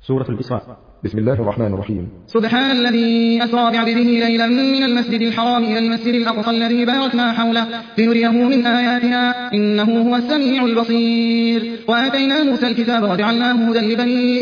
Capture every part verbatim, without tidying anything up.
سورة الإسراء. بسم الله الرحمن الرحيم. سبحان الذي أسرى بعبده ليلا من المسجد الحرام إلى المسجد الأقصى الذي باركنا حوله لنريه من آياتنا إنه هو السميع البصير. وآتينا موسى الكتاب وجعلناه هدى لبني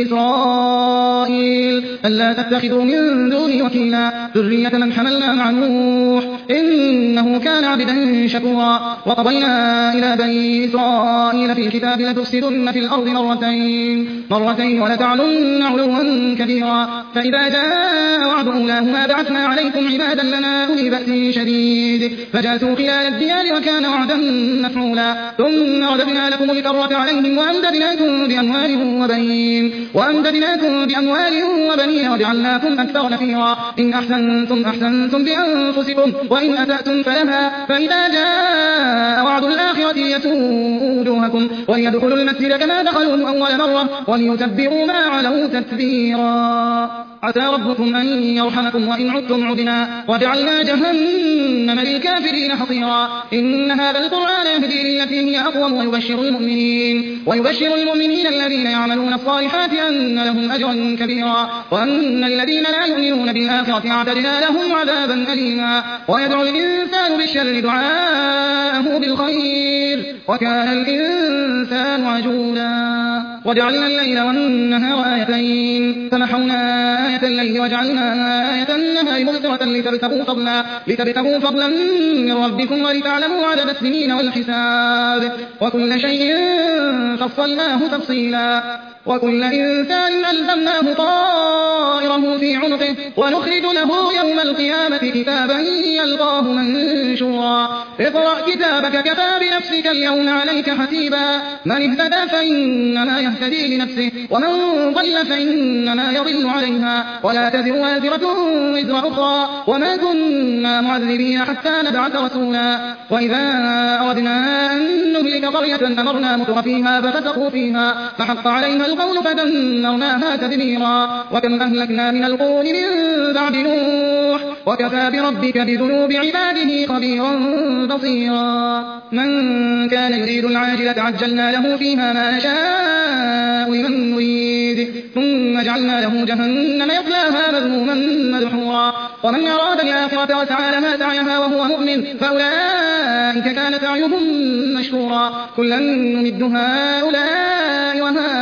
إسرائيل ألا تتخذوا من دوني وكيلا ذرية من حملنا مع نوح إنه كان عبدا شكورا. وقضينا إلى بني إسرائيل في الكتاب لتفسدن في الأرض مرتين مرتين ولتعلن علوا كبيرا فإذا جاء وعد أولاهما بعثنا عليكم عبادا لنا أولي بأس شديد فجاسوا خلال الديار وكان وعدا مفعولا. ثم رددنا لكم الكرة عليهم وأمددناكم بأموال وبنين وأمددناكم بأموال وبنين وجعلناكم أكثر نفيرا. إن أحسنتم أحسنتم بأنفسكم وإن أسأتم فلها فإذا جاء وعد الآخرة يسوء وجوهكم وليدخلوا المسجد كما دخلوه أول مرة وليتبروا ما علوا تتبيرا. عسى ربكم أن يرحمكم وإن عدتم عدنا وجعلنا جهنم للكافرين حصيرا. إن هذا القرآن يهدي للتي هي أقوم ويبشر المؤمنين ويبشر المؤمنين الذين يعملون الصالحات أن لهم أجرا كبيرا وأن الذين لا يؤمنون بالآخرة أعتدنا لهم عذابا أليما. ويدعو الإنسان بالشر دعاءه بالخير وكان الإنسان عجولا. وجعلنا الليل والنهار آيتين فمحونا آية الليل وجعلنا آية النهار مبصرة لتبتغوا فضلا لتبتغوا فضلا من ربكم ولتعلموا عدد السنين والحساب وكل شيء فصلناه تفصيلا. وكل إنسان ألزمناه طائره في عنقه ونخرج له يوم القيامة كتابا يلقاه منشورا. اقرأ كتابك كفى بنفسك اليوم عليك حسيبا. من اهتدى فإنما يهتدي لنفسه ومن ضل فإنما يضل عليها ولا تزر وازرة وزر أخرى وما كنا معذبين حتى نبعث رسولا. وإذا أردنا أن نهلك قرية أمرنا متر فيها ففسقوا فيها فحق عليها القول فدمرناها تدميرا. وكم أهلكنا من القرون من بعد نوح وكفى بربك بذنوب عباده خبيرا بصيرا. من كان يريد العاجلة عجلنا له فيها ما نشاء لمن نريد ثم جعلنا له جهنم يصلاها مذموما مدحورا. ومن أراد الآخرة وسعى لها سعيها وهو مؤمن فأولئك كان سعيهم مشكورا. كلا نمد هؤلاء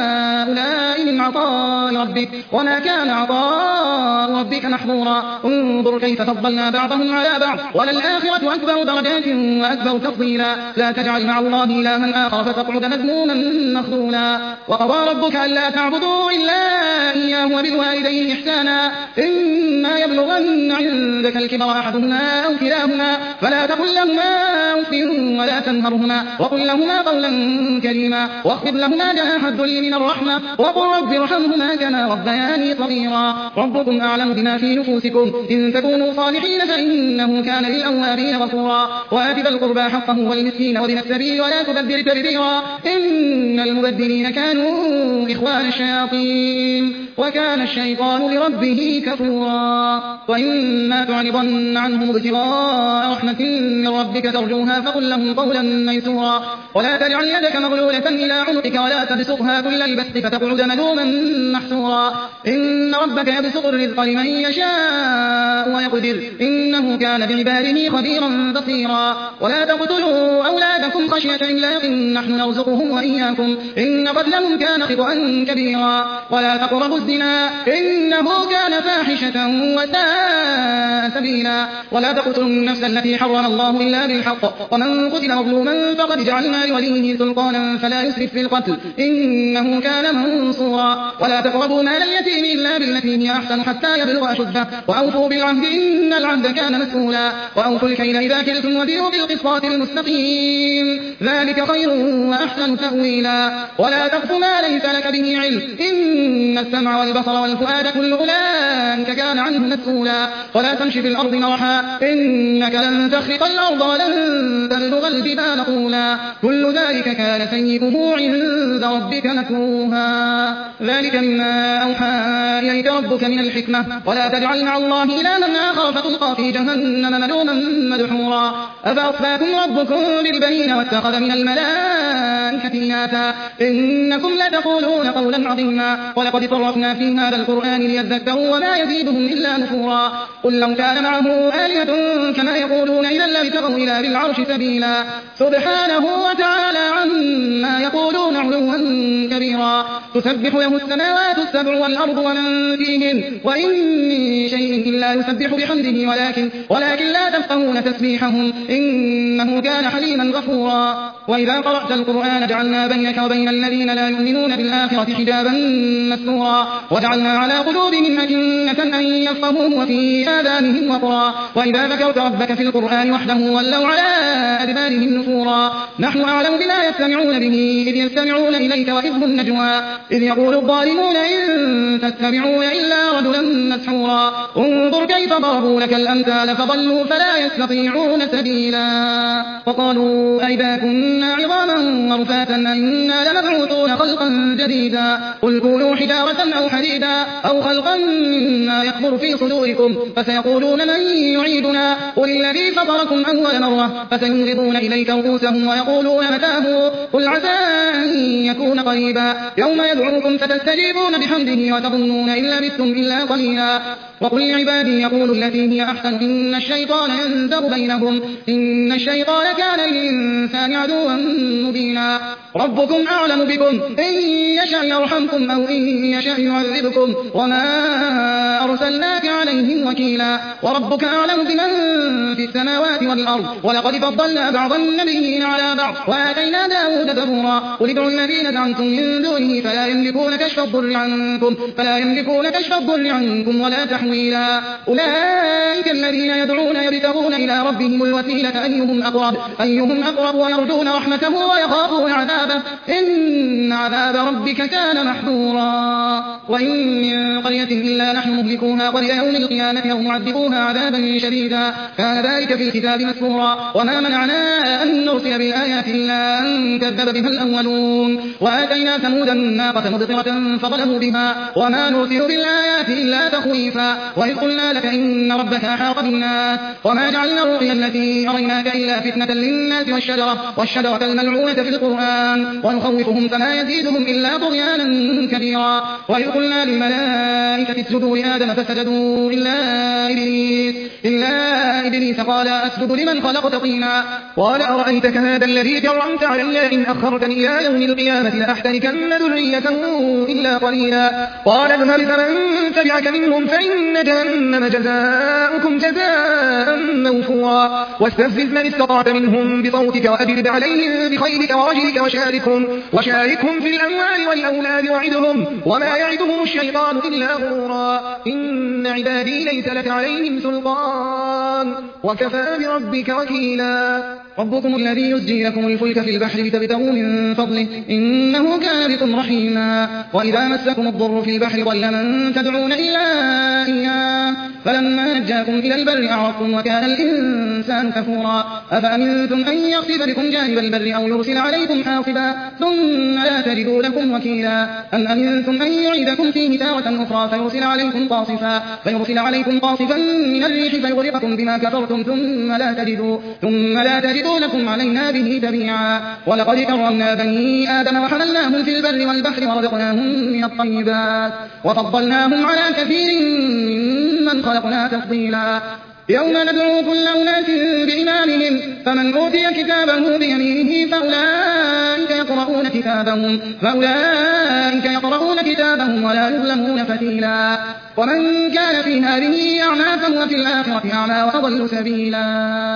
وهؤلاء من عطاء ربك وما كان عطاء ربك محظورا. انظر كيف فضلنا بعضهم على بعض وللآخرة أكبر درجات وأكبر تفضيلا. لا تجعل مع الله إلها آخر فتقعد مذموما مخذولا. وقضى ربك ألا تعبدوا إلا إياه وبالوالدين إحسانا إما يبلغن عندك الكبر أحدهما أو كلاهما فلا تقل لهما أف ولا تنهرهما وقل لهما قولا كريما واخفض لهما جناح الذل من الرحمة وقل رب ارحمهما كما ربياني صغيرا. ربكم أعلم بما في نفوسكم إن تكونوا صالحين فإنه كان للأوابين غفورا. وآت ذا القربى حقه والمسكين وابن السبيل ولا تبذر تبذيرا إن المبذرين كانوا إخوان الشياطين وكان الشيطان لربه كفورا. وإما تعرضن عنهم ابتغاء رحمة من ربك ترجوها فقل لهم قولا ميسورا. ولا تجعل يدك مغلولة إلى عنقك ولا تبسطها كل البسط فتقعد ملوما محسورا. إن ربك يبسط الرزق لمن يشاء ويقدر إنه كان بعباده خبيرا بصيرا. ولا تقتلوا أولادكم خشية إملاق نحن نرزقهم وإياكم إن قتلهم كان خطأ كبيرا. ولا تقربوا الزنا إنه كان فاحشة وساء سبيلا. ولا تقتلوا النفس التي حرم الله إلا بالحق ومن قتل مظلوما فقد جعلنا لوليه سلطانا فلا يسرف في القتل إنه كان منصورا. ولا تقربوا مال اليتيم إلا بالتي هي أحسن حتى يبلغ أشده وأوفوا بالعهد إن العهد كان مسؤولا. وأوفوا الكيل إذا كلتم وزنوا بالقسطاس المستقيم ذلك خير وأحسن تأويلا. ولا تقف ما ليس لك به علم إن السمع والبصر والفؤاد كل أولئك كان عنه مسؤولا. ولا تمشي في الأرض مرحا إنك لن تخرق الأرض ولن تبلغ الجبال طولا كل ذلك كان سيئه عند ربك مكروها. ذلك مما أوحى إليك ربك من الحكمة. ولا تجعل مع الله إلها آخر فتلقى في جهنم ملوما مدحورا. أفأصفاكم ربكم بالبنين واتخذ من الملائكة والملائكة إناثا إنكم لتقولون قولا عظيما ولقد صرفنا في هذا القرآن ليذكروا وما يزيدهم إلا نفورا قل لو كان معه آلهة كما يقولون إذا لابتغوا إلى ذي العرش سبيلا سبحانه وتعالى عما يقولون علوا كبيرا تسبح له السماوات السبع والأرض ومن فيهن وإن من شيء إلا يسبح بحمده ولكن, ولكن لا تفقهون تسبيحهم إنه كان حليما غفورا وإذا قرأت القرآن جعلنا بينك وبين الذين لا يؤمنون بالآخرة حجابا مستورا وجعلنا على قلوبهم أكنة أن يفقهوه وفي آذانهم وقرا وإذا ذكرت ربك في القرآن وحده ولوا على أدبارهم نفورا نحن أعلم بما يستمعون به إذ يستمعون إليك وإذ هم نجوى إذ يقول الظالمون إن تتبعون إلا رجلا مسحورا انظر كيف ضربوا لك الأمثال فضلوا فلا يستطيعون سبيلا وقالوا أئذا كنا عظاما ورفاتا أئنا لمبعوثون خلقا جديدا قل كونوا حجارة أو حديدا أو خلقا مما يكبر في صدوركم فسيقولون من يعيدنا قل الذي فطركم أول مرة فسينغضون إليك رؤوسهم ويقولون متاه قل عسى أن يكون قريبا يوم يدعوكم فتستجيبون بحمده وتظنون إن لبثتم إلا قليلا وقل لعبادي يقولوا التي هي أحسن إن الشيطان ينزغ بينهم إن الشيطان كان للإنسان عدوا مبينا ربكم أعلم بكم إن يشاء يرحمكم أو إن يشاء يعذبكم وما أرسلناك عليهم وكيلا وربك أعلم بمن في السماوات والأرض ولقد فضلنا بعض النبيين على بعض وآتينا داود زبورا قل ادعوا الذين زعمتم من دونه فلا يملكون كشف الضر عنكم فلا يملكون كشف الضر عنكم ولا تحويلا أولئك الذين يدعون يبتغون إلى ربهم الوسيلة أيهم أقرب أيهم أقرب ويرجون رحمته ويخافون عذابه إن عذاب ربك كان محذورا وإن من قرية إلا نحن مهلكوها قبل يوم القيامة أو معذبوها عذابا شديدا كان ذلك في الكتاب مسطورا وما منعنا أن نرسل بالآيات إلا أن كذب بها الأولون وآتينا ثمود الناقة مبصرة فظلموا بها وما نرسل بالآيات إلا تخويفا وإذ قلنا لك إن ربك أحاط بالناس وما جعلنا الرؤيا التي أريناك إلا فتنة للناس والشجرة, والشجرة الملعونة في القرآن ونخوفهم فما يزيدهم إلا طغيانا كبيرا وإذ قلنا للملائكة اسجدوا لآدم فسجدوا إلا إبليس, إلا إبليس قال أسجد لمن خلقت طينا قال أرأيتك هذا الذي كرمت علي إن أخرتني إلى يوم القيامة لأحتركن ذريته إلا قليلا قال اذهب فمن تبعك منهم فإن جهنم جزاؤكم جزاء موفورا واستفزز من استطعت منهم بصوتك وأجلب عليهم بخيلك ورجلك وشاركهم, وشاركهم في الأموال والأولاد وعدهم وما يعدهم الشيطان إلا غرورا إن عبادي ليس لك عليهم سلطان وكفى بربك وكيلا ربكم الذي يزجي لكم الفلك في البحر لتبتغوا من فضله إنه كان بكم رحيما وإذا مسكم الضر في البحر ضل من تدعون إلا إياه فلما نجاكم إلى البر أعرضتم وكان الإنسان كفورا أفأمنتم أن يخسف بكم جانب البر أو يرسل عليكم حاصبا ثم لا تجدوا لكم وكيلا أم أمنتم أن يعيدكم فيه تارة أخرى فيرسل عليكم قاصفا فيرسل عليكم قاصفا من الريح فيغرقكم بما كفرتم ثم لا تجدوا ثم لا تجدوا لكم علينا به تبيعا ولقد كرمنا بني آدم وحملناهم في البر والبحر ورزقناهم من الطيبات وفضلناهم على كثير ممن خلقنا تفضيلا يوم ندعو كل أناس بإمامهم فمن أوتي كتابه بيمينه فأولئك يقرؤون كتابهم, فأولئك يقرؤون كتابهم ولا يظلمون فتيلا ومن كان في هذه أعمى فهو في الآخرة أعمى وأضل سبيلا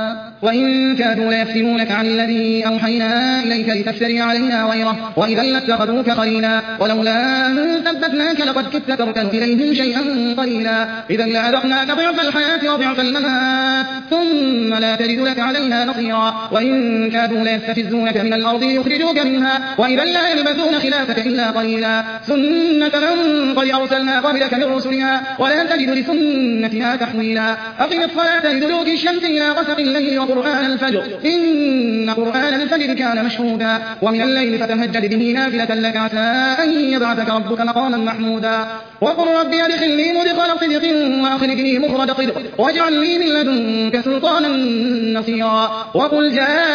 وإن كادوا ليفتنونك عن الذي أوحينا إليك لتفتري علينا غيره وإذا لاتخذوك خليلا ولولا أن ثبتناك لقد كدت تركن إليهم شيئا قليلا إذا لأذقناك ضعف الحياة وضعف الممات ثم لا تجد لك علينا نصيرا وإن كادوا ليستفزونك من الأرض يخرجوك منها وإذا لا يلبثون خلافك إلا قليلا سنة سنة من قد أرسلنا قبلك من رسلنا ولا تجد لسنتنا تحويلا أقم الصلاة لدلوك الشمس إلى غسق الليل وقرآن الفجر إن قرآن الفجر كان مشهودا ومن الليل فتهجد به نافلة لك عسى أن يبعثك ربك مقاما محمودا وقل رب أدخلني مدخل صدق وأخرجني مخرج صدق واجعل لي من لدنك سلطانا نصيرا وقل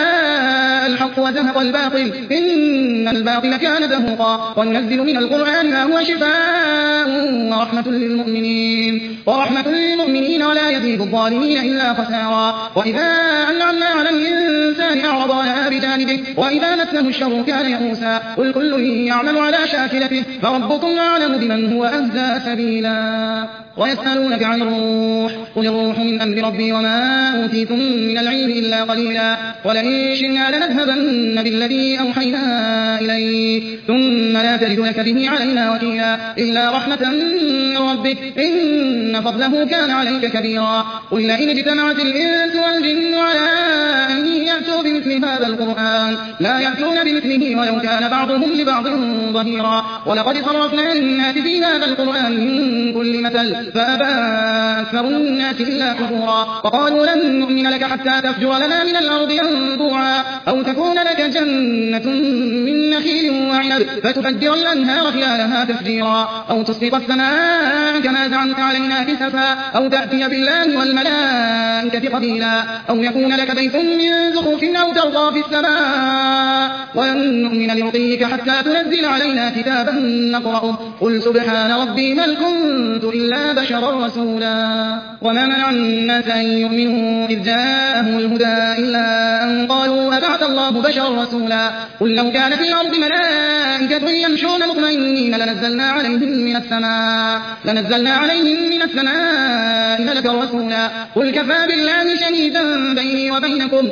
جاء الحق وزهق الباطل إن الباطل كان زهوقا وننزل من القرآن ما هو شفاء ورحمة للمؤمنين ورحمة للمؤمنين ولا يزيد الظالمين إلا خسارا وإذا أنعمنا على الإنسان أعرض عنها بجانبه وإذا مسه الشر كان يئوسا قل كل يعمل على شاكلته فربكم أعلم بمن هو أهدى سبيلا ويسألونك عن الروح قل الروح من أمر ربي وما أوتيتم من العلم إلا قليلا ولئن شئنا لنذهبن بالذي أوحينا إليك ثم لا تجد لك به علينا وكيلا إلا رحمة من ربك إن فضله كان عليك كبيرا قل لئن اجتمعت الإنس والجن على أن يأتوا بمثل هذا القرآن لا يأتون بمثله ولو كان بعضهم لبعض ظهيرا ولقد صرفنا للناس في هذا القرآن من كل مثل فأبى أكثر الناس إلا كفورا وقالوا لن نؤمن لك حتى تفجر لنا من الأرض ينبوعا أو تكون لك جنة من نخيل وعنب فتفجر الأنهار خلالها تفجيرا أو تسقط السماء كما زعمت علينا كسفا أو تأتي بالله والملائكة قبيلا أو يكون لك بيت من زخرف أو ترضى في السماء ولن نؤمن لرقيك حتى تنزل علينا كتابا نقرأه قل سبحان ربي هل كنت إلا بشرا رسولا وما منع الناس أن يؤمنوا إذ جاءهم الهدى إلا أن قالوا أبعث الله بشرا رسولا قل لو كان في الأرض ملائكة يمشون مطمئنين لنزلنا عليهم من السماء لنزلنا عليهم من السماء ملكا رسولا قل كفى بالله شهيدا بيني وبينكم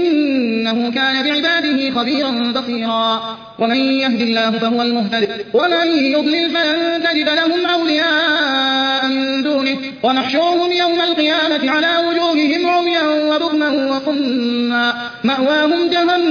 إنه كان بعباده خبيرا بصيرا ومن يهد الله فهو المهتد ومن يضلل فلن تجد لهم أولياء من دونه ونحشرهم يوم القيامة على وجوههم عميا وبكما وصما مأواهم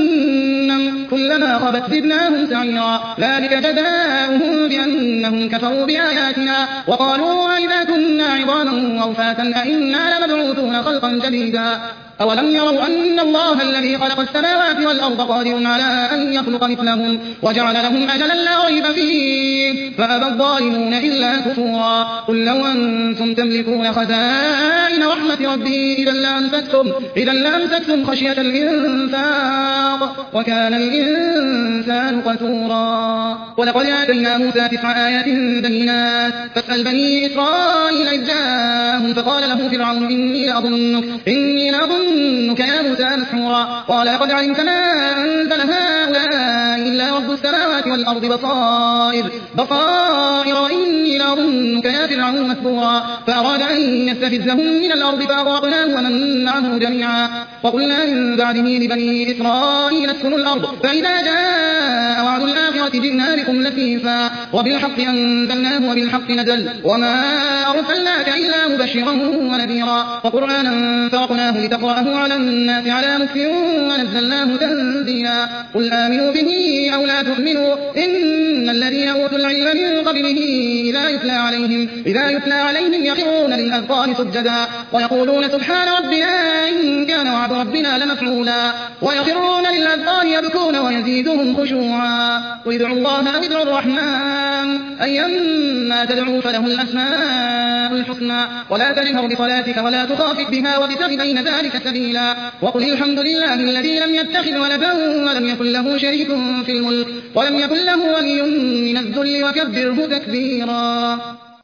جهنم كلما خبت زدناهم سعيرا ذلك جزاؤهم بأنهم كفروا بآياتنا وقالوا أئذا كنا عظاما ورفاتا أئنا لمبعوثون خلقا جديدا أولم يروا أن الله الذي خلق السماوات والأرض قادر على أن يخلق مثلهم وجعل لهم أجلا لا ريب فيه فأبى الظالمون إلا كفورا قل لو أنتم تملكون خزائن رحمة ربي إذا لأمسكتم إذا لأمسكتم خشية الإنفاق وكان الإنسان قتورا ولقد آتينا موسى تسع آيات بينات فاسأل بني إسرائيل إذ جاءهم فقال له فرعون إني لأظنك إني لأظنك يا موسى مسحورا قال قد علمت ما أنزل هؤلاء إلا رب السماوات والأرض بصائر بصائر وإني لأظنك يا فرعون مثبورا فأراد أن يستفزهم من الأرض فأغرقناه ومن معه جميعا وقلنا من بعده لبني إسرائيل اسكنوا الأرض فإذا جاء وعد الآخرة جئنا بكم لفيفا وبالحق أنزلناه وبالحق نزل وما أرسلناك إلا مبشرا ونذيرا وقرآنا فرقناه لتقرأه على الناس على مكث ونزلناه تنزيلا قل آمنوا به أو لا تؤمنوا إن الذين أوتوا العلم من قبله إذا يتلى عليهم, إذا يتلى عليهم يخرون للأذقان سجدا ويقولون سبحان ربنا إن كان وعد ربنا لمفعولا ويخرون للأذقان يبكون ويزيدهم خشوعا وادعوا الله أو ادعوا الرحمن أيما تدعوا فله الأسماء الحسنى ولا تجهر بصلاتك ولا تخافت بها وابتغ بين ذلك سبيلا وقل الحمد لله الذي لم يتخذ ولدا ولم يكن له شريك في الملك ولم يكن له ولي من الذل وكبره تكبيرا.